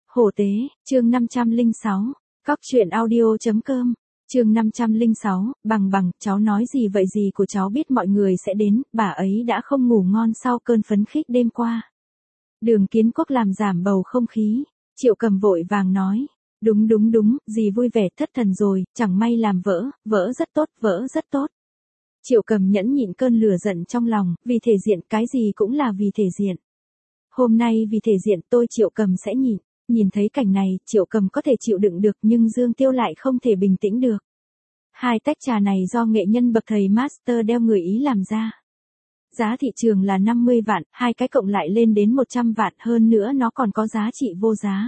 Hổ tế, chương 506, Cóc truyện audio.com, chương 506, bằng, cháu nói gì vậy, gì của cháu biết mọi người sẽ đến, bà ấy đã không ngủ ngon sau cơn phấn khích đêm qua. Đường Kiến Quốc làm giảm bầu không khí, Triệu Cầm vội vàng nói, đúng, dì vui vẻ thất thần rồi, chẳng may làm vỡ rất tốt. Triệu Cầm nhẫn nhịn cơn lửa giận trong lòng, vì thể diện, cái gì cũng là vì thể diện. Hôm nay vì thể diện tôi Triệu Cầm sẽ nhịn. Nhìn thấy cảnh này, Triệu Cầm có thể chịu đựng được nhưng Dương Tiêu lại không thể bình tĩnh được. Hai tách trà này do nghệ nhân bậc thầy master đeo người Ý làm ra. Giá thị trường là 50 vạn, hai cái cộng lại lên đến 100 vạn, hơn nữa nó còn có giá trị vô giá.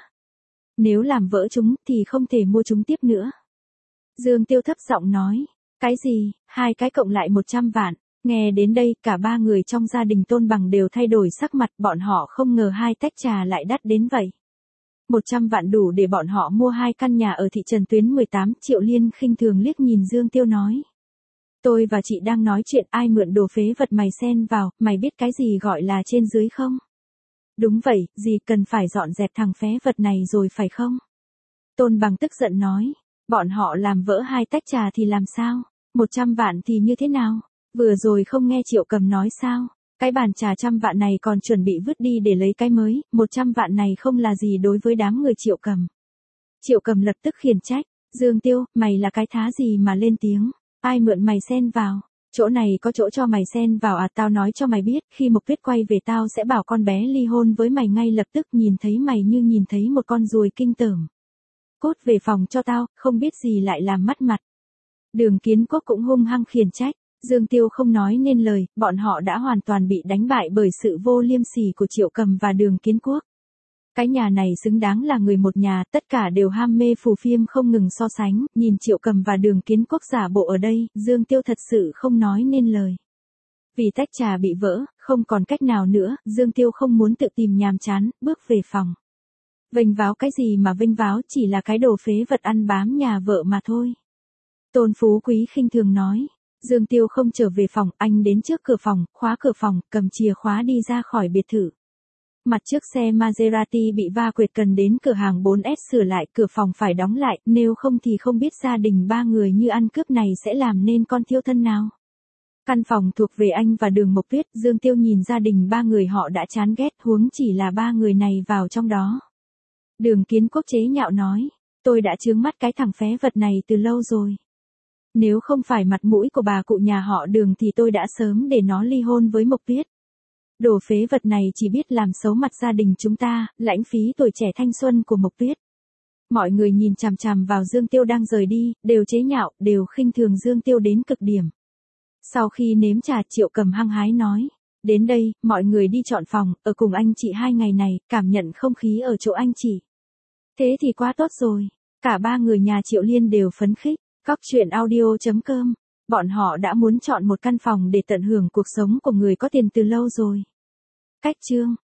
Nếu làm vỡ chúng thì không thể mua chúng tiếp nữa. Dương Tiêu thấp giọng nói, cái gì, hai cái cộng lại 100 vạn. Nghe đến đây, cả ba người trong gia đình Tôn Bằng đều thay đổi sắc mặt, bọn họ không ngờ hai tách trà lại đắt đến vậy. 100 vạn đủ để bọn họ mua hai căn nhà ở thị trấn Tuyến 18, Triệu Liên khinh thường liếc nhìn Dương Tiêu nói. Tôi và chị đang nói chuyện, ai mượn đồ phế vật mày xen vào, mày biết cái gì gọi là trên dưới không? Đúng vậy, dì cần phải dọn dẹp thằng phế vật này rồi phải không? Tôn Bằng tức giận nói, bọn họ làm vỡ hai tách trà thì làm sao? 100 vạn thì như thế nào? Vừa rồi không nghe Triệu Cầm nói sao? Cái bàn trà 100 vạn này còn chuẩn bị vứt đi để lấy cái mới, 100 vạn này không là gì đối với đám người Triệu Cầm. Triệu Cầm lập tức khiển trách, Dương Tiêu, mày là cái thá gì mà lên tiếng, ai mượn mày xen vào, chỗ này có chỗ cho mày xen vào à, tao nói cho mày biết, khi Mộc Tuyết quay về tao sẽ bảo con bé ly hôn với mày ngay lập tức, nhìn thấy mày như nhìn thấy một con ruồi kinh tởm. Cốt về phòng cho tao, không biết gì lại làm mất mặt. Đường Kiến Quốc cũng hung hăng khiển trách. Dương Tiêu không nói nên lời, bọn họ đã hoàn toàn bị đánh bại bởi sự vô liêm sỉ của Triệu Cầm và Đường Kiến Quốc. Cái nhà này xứng đáng là người một nhà, tất cả đều ham mê phù phiêm không ngừng so sánh, nhìn Triệu Cầm và Đường Kiến Quốc giả bộ ở đây, Dương Tiêu thật sự không nói nên lời. Vì tách trà bị vỡ, không còn cách nào nữa, Dương Tiêu không muốn tự tìm nhàm chán, bước về phòng. Vênh váo cái gì mà vênh váo, chỉ là cái đồ phế vật ăn bám nhà vợ mà thôi. Tôn Phú Quý khinh thường nói. Dương Tiêu không trở về phòng, anh đến trước cửa phòng, khóa cửa phòng, cầm chìa khóa đi ra khỏi biệt thự. Mặt trước xe Maserati bị va quệt, cần đến cửa hàng 4S sửa lại, cửa phòng phải đóng lại, nếu không thì không biết gia đình ba người như ăn cướp này sẽ làm nên con thiêu thân nào. Căn phòng thuộc về anh và Đường Mộc Tuyết, Dương Tiêu nhìn gia đình ba người họ đã chán ghét, huống chỉ là ba người này vào trong đó. Đường Kiến Quốc chế nhạo nói, tôi đã chướng mắt cái thằng phế vật này từ lâu rồi. Nếu không phải mặt mũi của bà cụ nhà họ Đường thì tôi đã sớm để nó ly hôn với Mộc Tuyết. Đồ phế vật này chỉ biết làm xấu mặt gia đình chúng ta, lãng phí tuổi trẻ thanh xuân của Mộc Tuyết. Mọi người nhìn chằm chằm vào Dương Tiêu đang rời đi, đều chế nhạo, đều khinh thường Dương Tiêu đến cực điểm. Sau khi nếm trà, Triệu Cầm hăng hái nói, đến đây, mọi người đi chọn phòng, ở cùng anh chị 2 ngày này, cảm nhận không khí ở chỗ anh chị. Thế thì quá tốt rồi, cả ba người nhà Triệu Liên đều phấn khích. Cóc truyện audio.com, bọn họ đã muốn chọn một căn phòng để tận hưởng cuộc sống của người có tiền từ lâu rồi. Cách chương